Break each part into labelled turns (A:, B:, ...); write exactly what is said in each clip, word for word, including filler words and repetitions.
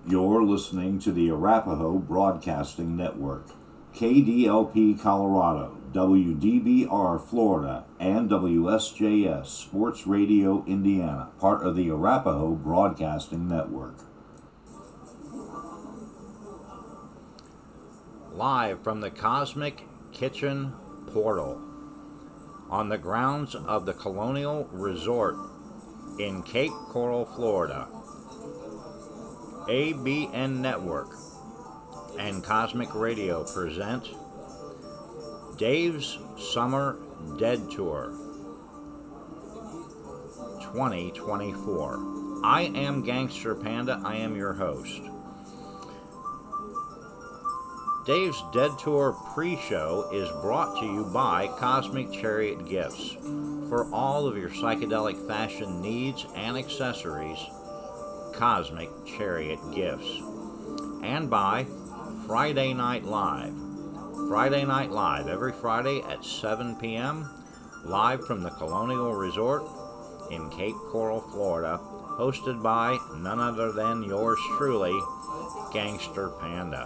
A: You're listening to the Arapahoe Broadcasting Network, K D L P Colorado, W D B R Florida, and W S J S Sports Radio Indiana, part of the Arapahoe Broadcasting Network.
B: Live from the Cosmic Kitchen Portal, on the grounds of the Colonial Resort in Cape Coral, Florida, A B N Network and Cosmic Radio present Dave's Summer Dead Tour twenty twenty-four. I am Gangster Panda. I am your host. Dave's Dead Tour pre-show is brought to you by Cosmic Chariot Gifts. For all of your psychedelic fashion needs and accessories, Cosmic Chariot Gifts. And by Friday Night Live. Friday Night Live, every Friday at seven p.m., live from the Colonial Resort in Cape Coral, Florida, hosted by none other than yours truly, Gangster Panda.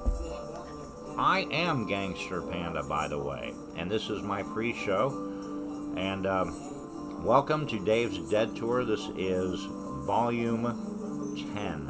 B: I am Gangster Panda, by the way, and this is my pre-show, and um, welcome to Dave's Dead Tour. This is Volume ten,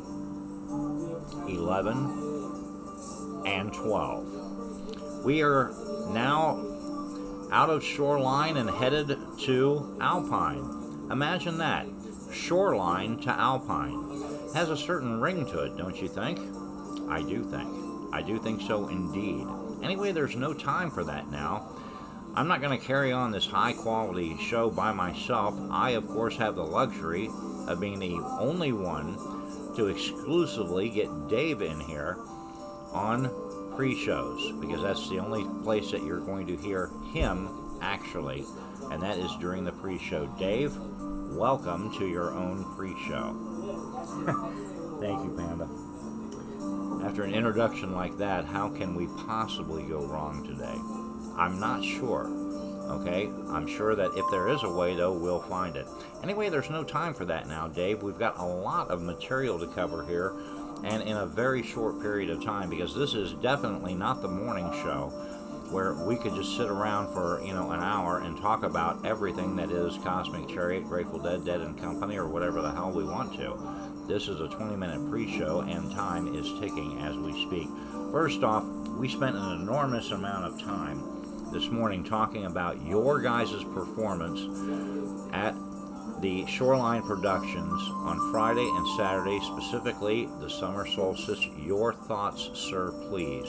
B: eleven, and twelve. We are now out of Shoreline and headed to Alpine. Imagine that, Shoreline to Alpine. Has a certain ring to it, don't you think? I do think. I do think so indeed. Anyway, there's no time for that now. I'm not going to carry on this high-quality show by myself. I, of course, have the luxury of being the only one to exclusively get Dave in here on pre-shows, because that's the only place that you're going to hear him, actually, and that is during the pre-show. Dave, welcome to your own pre-show. Thank you, Panda. After an introduction like that, how can we possibly go wrong today? I'm not sure, okay? I'm sure that if there is a way, though, we'll find it. Anyway, there's no time for that now, Dave. We've got a lot of material to cover here, and in a very short period of time, because this is definitely not the morning show where we could just sit around for, you know, an hour and talk about everything that is Cosmic Chariot, Grateful Dead, Dead and Company, or whatever the hell we want to. This is a twenty-minute pre-show, and time is ticking as we speak. First off, we spent an enormous amount of time this morning talking about your guys' performance at the Shoreline Productions on Friday and Saturday, specifically the summer solstice. Your thoughts, sir, please.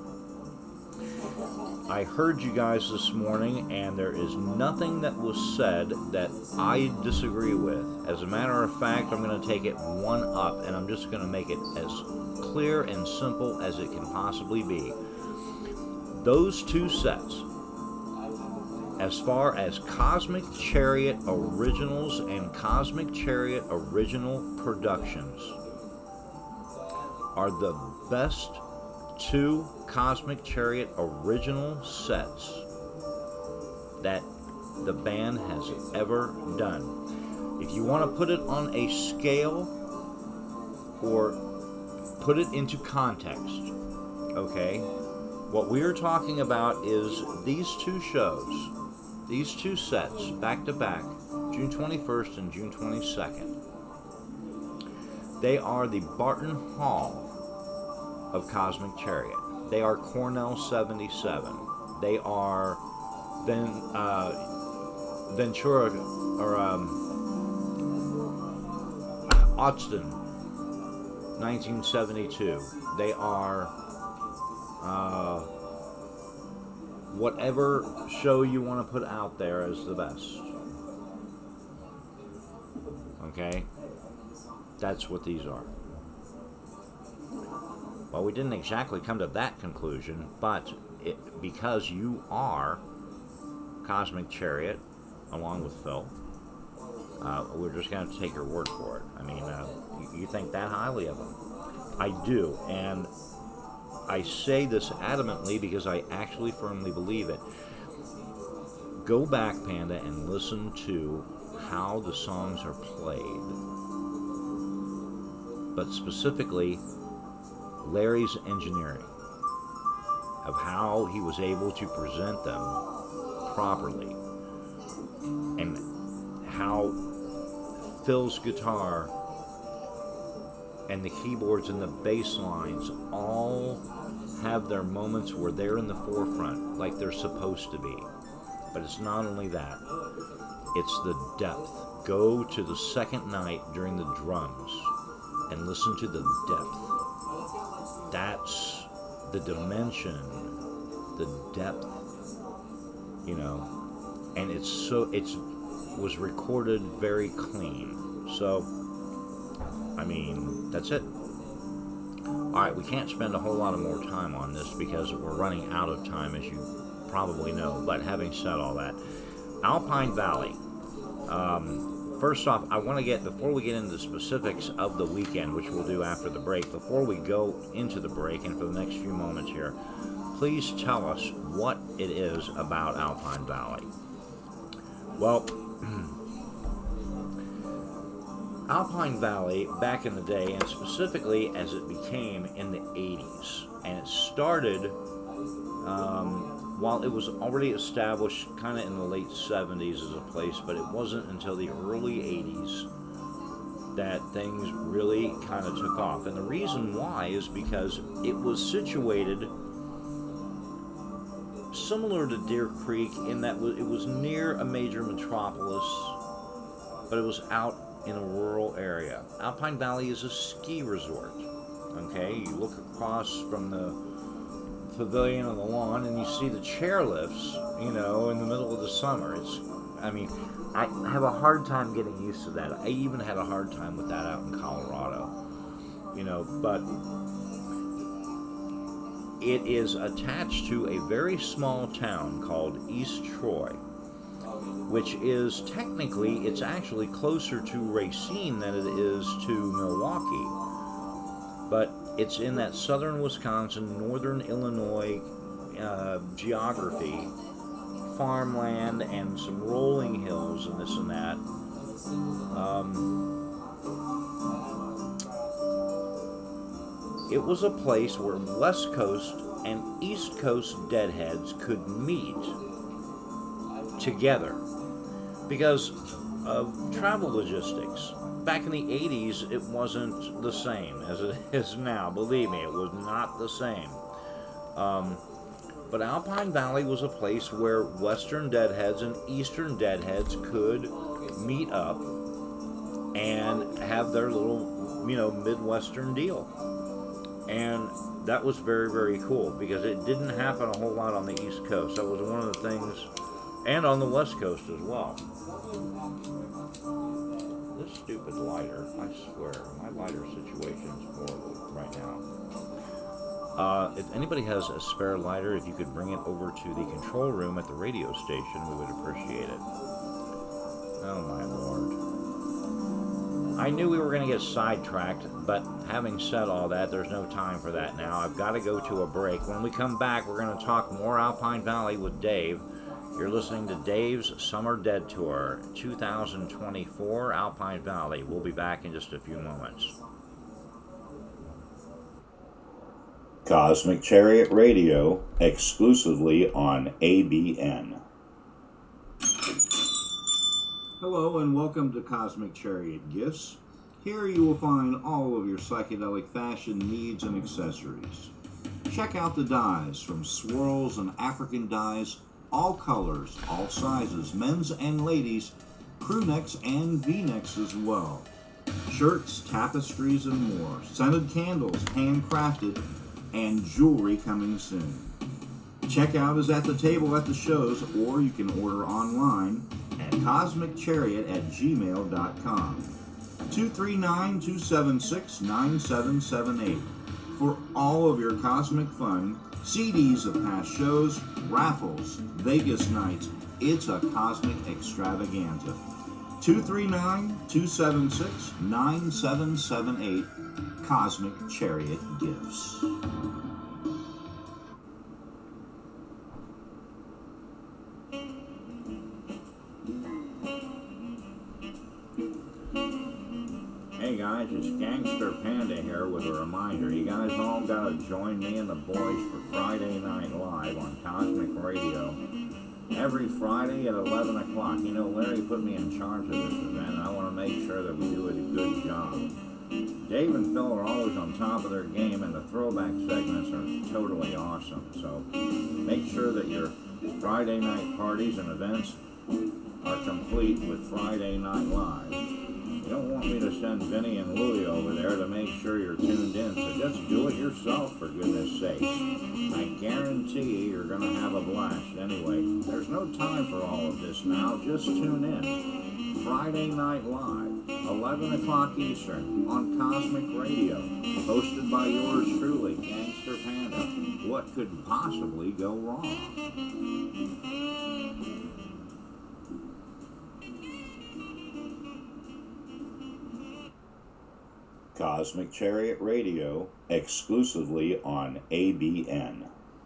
B: I heard you guys this morning, and there is nothing that was said that I disagree with. As a matter of fact, I'm going to take it one up, and I'm just going to make it as clear and simple as it can possibly be. Those two sets, as far as Cosmic Chariot Originals and Cosmic Chariot Original Productions, are the best two Cosmic Chariot original sets that the band has ever done. If you want to put it on a scale or put it into context, okay, what we are talking about is these two shows, these two sets, back to back, June twenty-first and June twenty-second. They are the Barton Hall of Cosmic Chariot. They are Cornell seventy-seven. They are Ven, uh, Ventura, or um, Austin, nineteen seventy-two. They are uh, whatever show you want to put out there as the best. Okay? That's what these are. Well, we didn't exactly come to that conclusion, but it, because you are Cosmic Chariot, along with Phil, uh, we're just going to take your word for it. I mean, uh, you, you think that highly of them. I do, and I say this adamantly because I actually firmly believe it. Go back, Panda, and listen to how the songs are played. but specifically Larry's engineering of how he was able to present them properly, and how Phil's guitar and the keyboards and the bass lines all have their moments where they're in the forefront like they're supposed to be. But it's not only that, it's the depth. Go to the second night during the drums and listen to the depth. That's the dimension, the depth, you know, and it's so, it's was recorded very clean. So, I mean, that's it. Alright, we can't spend a whole lot of more time on this because we're running out of time, as you probably know. But having said all that, Alpine Valley. Um, first off, I want to get, before we get into the specifics of the weekend, which we'll do after the break, before we go into the break and for the next few moments here, please tell us what it is about Alpine Valley. Well, Alpine Valley, back in the day, and specifically as it became in the eighties, and it started um, while it was already established kind of in the late seventies as a place, but it wasn't until the early eighties that things really kind of took off. And the reason why is because it was situated similar to Deer Creek in that it was near a major metropolis, but it was out in a rural area. Alpine Valley is a ski resort. Okay, you look across from the pavilion on the lawn and you see the chairlifts, you know, in the middle of the summer. It's, I mean, I have a hard time getting used to that. I even had a hard time with that out in Colorado, you know, but it is attached to a very small town called East Troy, which is technically, it's actually closer to Racine than it is to Milwaukee. But it's in that southern Wisconsin, northern Illinois uh, geography, farmland and some rolling hills and this and that. Um, it was a place where West Coast and East Coast deadheads could meet together because of travel logistics. Back in the eighties, it wasn't the same as it is now. Believe me, it was not the same. Um, but Alpine Valley was a place where Western deadheads and Eastern deadheads could meet up and have their little, you know, Midwestern deal. And that was very, very cool because it didn't happen a whole lot on the East Coast. That was one of the things, and on the West Coast as well. This stupid lighter, I swear, my lighter situation is horrible right now. Uh, if anybody has a spare lighter, if you could bring it over to the control room at the radio station, we would appreciate it. Oh my Lord. I knew we were going to get sidetracked, but having said all that, there's no time for that now. I've got to go to a break. When we come back, we're going to talk more Alpine Valley with Dave. You're listening to Dave's Summer Dead Tour two thousand twenty-four, Alpine Valley. We'll be back in just a few moments.
A: Cosmic Chariot Radio, exclusively on A B N. Hello and welcome to Cosmic Chariot Gifts. Here you will find all of your psychedelic fashion needs and accessories. Check out the dyes from swirls and African dyes, all colors, all sizes, men's and ladies, crew necks and V-necks as well. Shirts, tapestries, and more. Scented candles, handcrafted, and jewelry coming soon. Checkout is at the table at the shows, or you can order online at cosmic chariot at gmail dot com. two three nine, two seven six, nine seven seven eight. For all of your cosmic fun, C Ds of past shows, raffles, Vegas nights, it's a cosmic extravaganza. two three nine, two seven six, nine seven seven eight. Cosmic Chariot Gifts.
B: Hey guys, it's Gangster Panda here with a reminder. You guys all gotta join me and the boys for Friday Night Live on Cosmic Radio. Every Friday at eleven o'clock. You know, Larry put me in charge of this event, and I want to make sure that we do a good job. Dave and Phil are always on top of their game, and the throwback segments are totally awesome. So make sure that your Friday night parties and events are complete with Friday Night Live. You don't want me to send Vinny and Louie over there to make sure you're tuned in, so just do it yourself, for goodness sake. I guarantee you you're going to have a blast. Anyway, there's no time for all of this now. Just tune in. Friday Night Live, eleven o'clock Eastern, on Cosmic Radio, hosted by yours truly, Gangster Panda. What could possibly go wrong?
A: Cosmic Chariot Radio, exclusively on A B N.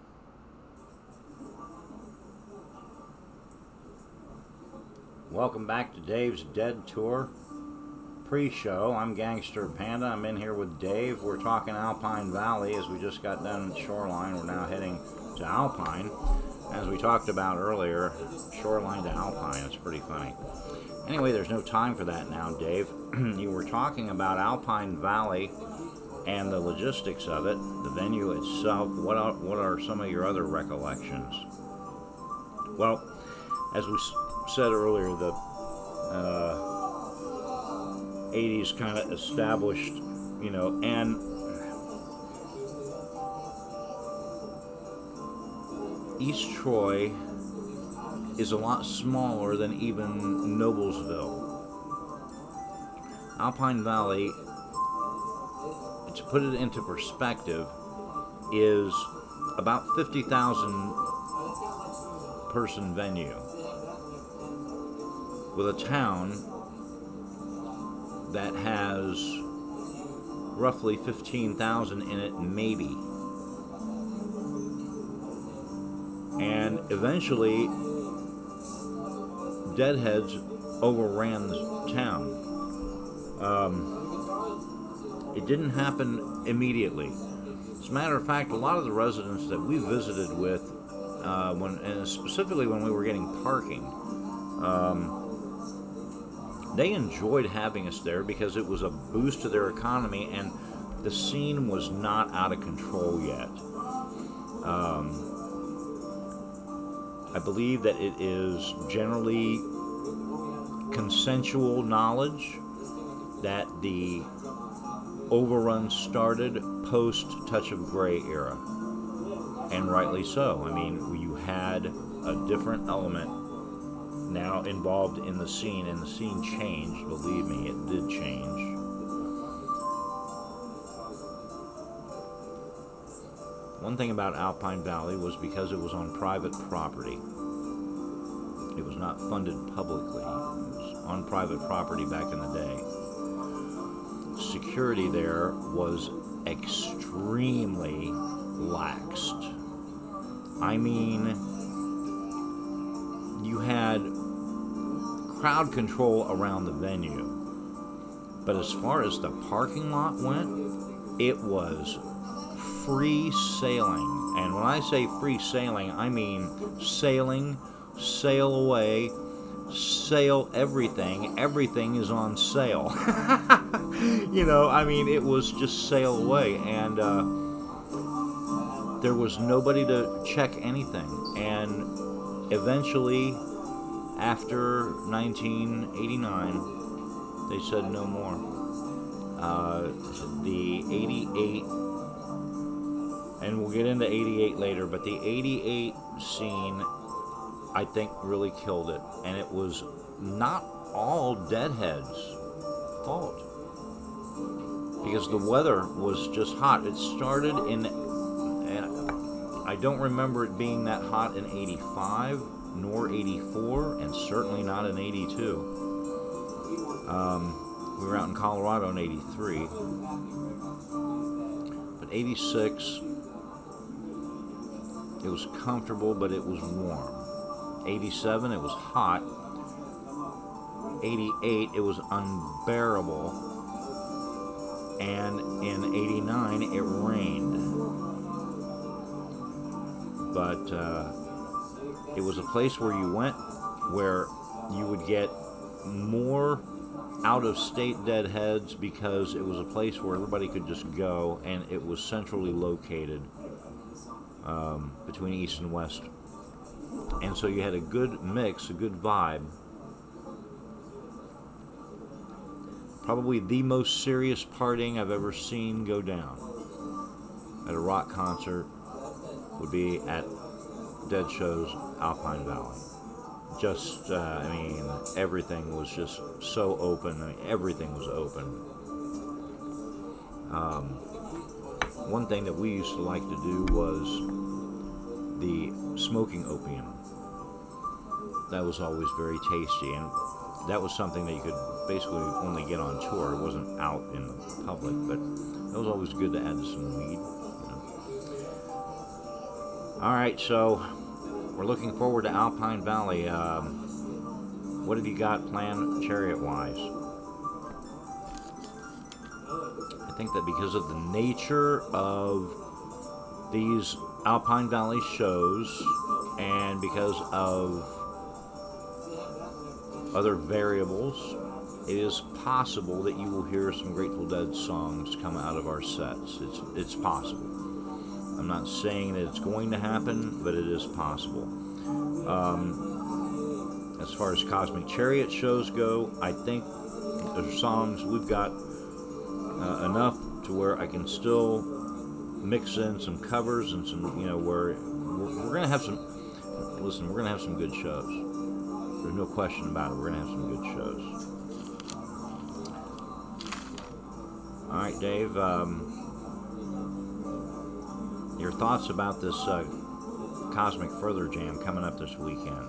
B: Welcome back to Dave's Dead Tour pre-show. I'm Gangster Panda. I'm in here with Dave. We're talking Alpine Valley. As we just got done at Shoreline, we're now heading to Alpine. As we talked about earlier, Shoreline to Alpine, it's pretty funny. Anyway, there's no time for that now, Dave. You were talking about Alpine Valley and the logistics of it, the venue itself. What are, what are some of your other recollections? Well, as we s- said earlier, the uh, eighties kind of established, you know, and East Troy is a lot smaller than even Noblesville. Alpine Valley, to put it into perspective, is about fifty thousand person venue with a town that has roughly fifteen thousand in it, maybe. And eventually, Deadheads overran the town. Um, it didn't happen immediately. As a matter of fact, a lot of the residents that we visited with, uh, when and specifically when we were getting parking, um, they enjoyed having us there because it was a boost to their economy, and the scene was not out of control yet. Um, I believe that it is generally consensual knowledge that the overrun started post Touch of Grey era, and rightly so. I mean, you had a different element now involved in the scene, and the scene changed. Believe me, it did change. One thing about Alpine Valley was because it was on private property. It was not funded publicly. It was on private property back in the day. Security there was extremely laxed. I mean, you had crowd control around the venue, but as far as the parking lot went, it was free sailing. And when I say free sailing, I mean sailing, sail away, sail everything. Everything is on sale. You know, I mean, it was just sail away. And uh, there was nobody to check anything. And eventually, after nineteen eighty-nine, they said no more. Uh, the eighty-eight, and we'll get into eighty-eight later, but the eighty-eight scene, I think, really killed it. And it was not all Deadheads' fault, because the weather was just hot. It started in, I don't remember it being that hot in eighty-five, nor eighty-four, and certainly not in eighty-two. Um, we were out in Colorado in eighty-three. But eighty-six, it was comfortable, but it was warm. eighty-seven, it was hot. eighty-eight, it was unbearable. and in eighty-nine it rained. But uh, it was a place where you went where you would get more out-of-state deadheads because it was a place where everybody could just go, and it was centrally located um, between East and West. And so you had a good mix, a good vibe. Probably the most serious partying I've ever seen go down at a rock concert would be at Dead Show's Alpine Valley. Just, uh, I mean, everything was just so open. I mean, everything was open. Um, one thing that we used to like to do was the smoking opium. That was always very tasty, and that was something that you could basically only get on tour. It wasn't out in the public, but it was always good to add to some weed. You know. All right, so we're looking forward to Alpine Valley. Um, what have you got planned chariot-wise? I think that because of the nature of these Alpine Valley shows and because of other variables, it is possible that you will hear some Grateful Dead songs come out of our sets. It's it's possible. I'm not saying that it's going to happen, but it is possible. Um, as far as Cosmic Chariot shows go, I think the songs we've got uh, enough to where I can still mix in some covers and some, you know, where we're, we're going to have some, listen, we're going to have some good shows. There's no question about it. We're going to have some good shows. All right, Dave, um, your thoughts about this uh, Cosmic Further Jam coming up this weekend?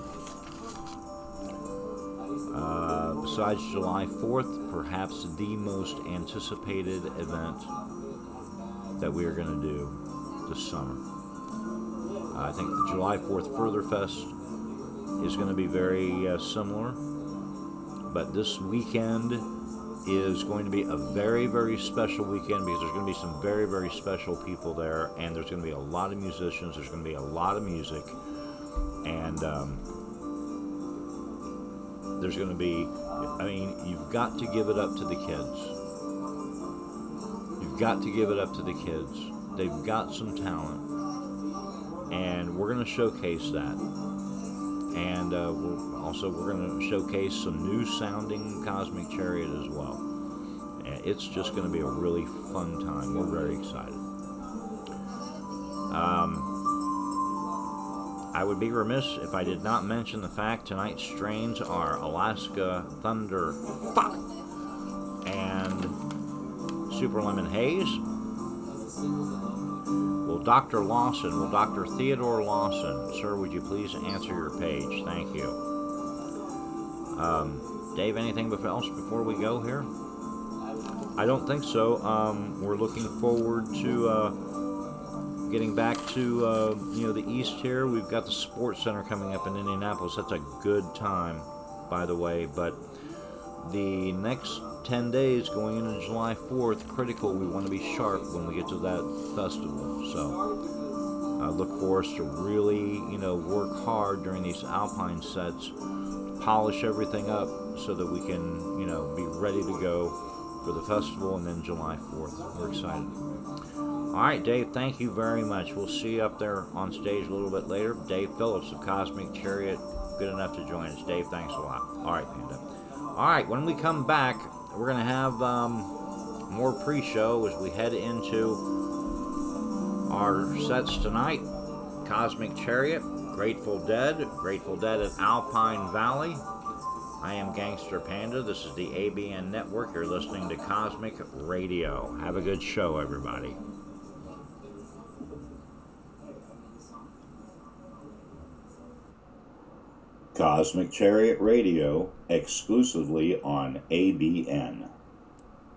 B: Uh, besides July fourth, perhaps the most anticipated event that we are going to do this summer. Uh, I think the July fourth Further Fest is going to be very uh, similar, but this weekend is going to be a very, very special weekend because there's going to be some very, very special people there, and there's going to be a lot of musicians, there's going to be a lot of music, and um, there's going to be, I mean, you've got to give it up to the kids. You've got to give it up to the kids. They've got some talent, and we're going to showcase that. And uh, we're also we're going to showcase some new sounding Cosmic Chariot as well. And it's just going to be a really fun time. We're very excited. Um, I would be remiss if I did not mention the fact tonight's strains are Alaska Thunder Fuck and Super Lemon Haze. Will Doctor Lawson, will Doctor Theodore Lawson, sir, would you please answer your page? Thank you. Um, Dave, anything else before we go here? I don't think so. Um, we're looking forward to uh, getting back to uh, you know the East here. We've got the Sports Center coming up in Indianapolis. That's a good time, by the way. But the next ten days going into July fourth, critical. We want to be sharp when we get to that festival. So I uh, look for us to really, you know, work hard during these Alpine sets, polish everything up so that we can, you know, be ready to go for the festival and then July fourth. We're excited. All right, Dave, thank you very much. We'll see you up there on stage a little bit later. Dave Phillips of Cosmic Chariot, good enough to join us. Dave, thanks a lot. All right, Panda. All right, when we come back, we're going to have um, more pre-show as we head into our sets tonight. Cosmic Chariot, Grateful Dead, Grateful Dead at Alpine Valley. I am Gangster Panda. This is the A B N Network. You're listening to Cosmic Radio. Have a good show, everybody.
A: Cosmic Chariot Radio, exclusively on A B N.